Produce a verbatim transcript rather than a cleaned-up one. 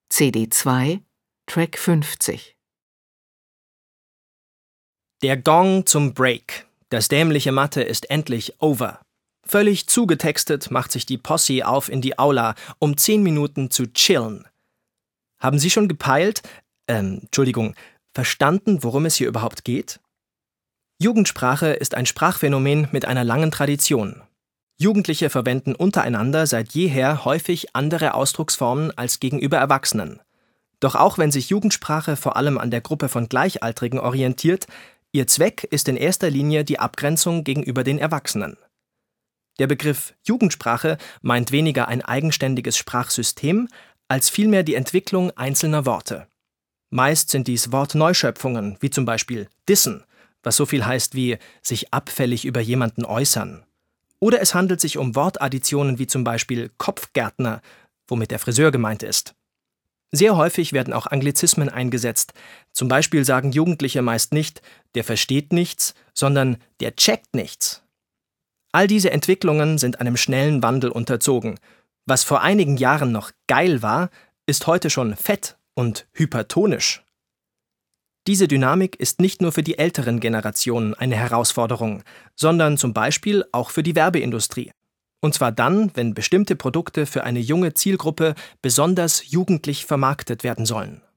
C D zwei, Track fünfzig. Der Gong zum Break. Das dämliche Mathe ist endlich over. Völlig zugetextet macht sich die Posse auf in die Aula, um zehn Minuten zu chillen. Haben Sie schon gepeilt, ähm, Entschuldigung, verstanden, worum es hier überhaupt geht? Jugendsprache ist ein Sprachphänomen mit einer langen Tradition. Jugendliche verwenden untereinander seit jeher häufig andere Ausdrucksformen als gegenüber Erwachsenen. Doch auch wenn sich Jugendsprache vor allem an der Gruppe von Gleichaltrigen orientiert, ihr Zweck ist in erster Linie die Abgrenzung gegenüber den Erwachsenen. Der Begriff Jugendsprache meint weniger ein eigenständiges Sprachsystem, als vielmehr die Entwicklung einzelner Worte. Meist sind dies Wortneuschöpfungen, wie zum Beispiel dissen, was so viel heißt wie sich abfällig über jemanden äußern. Oder es handelt sich um Wortadditionen wie zum Beispiel Kopfgärtner, womit der Friseur gemeint ist. Sehr häufig werden auch Anglizismen eingesetzt. Zum Beispiel sagen Jugendliche meist nicht, der versteht nichts, sondern der checkt nichts. All diese Entwicklungen sind einem schnellen Wandel unterzogen. Was vor einigen Jahren noch geil war, ist heute schon fett und hypertonisch. Diese Dynamik ist nicht nur für die älteren Generationen eine Herausforderung, sondern zum Beispiel auch für die Werbeindustrie. Und zwar dann, wenn bestimmte Produkte für eine junge Zielgruppe besonders jugendlich vermarktet werden sollen.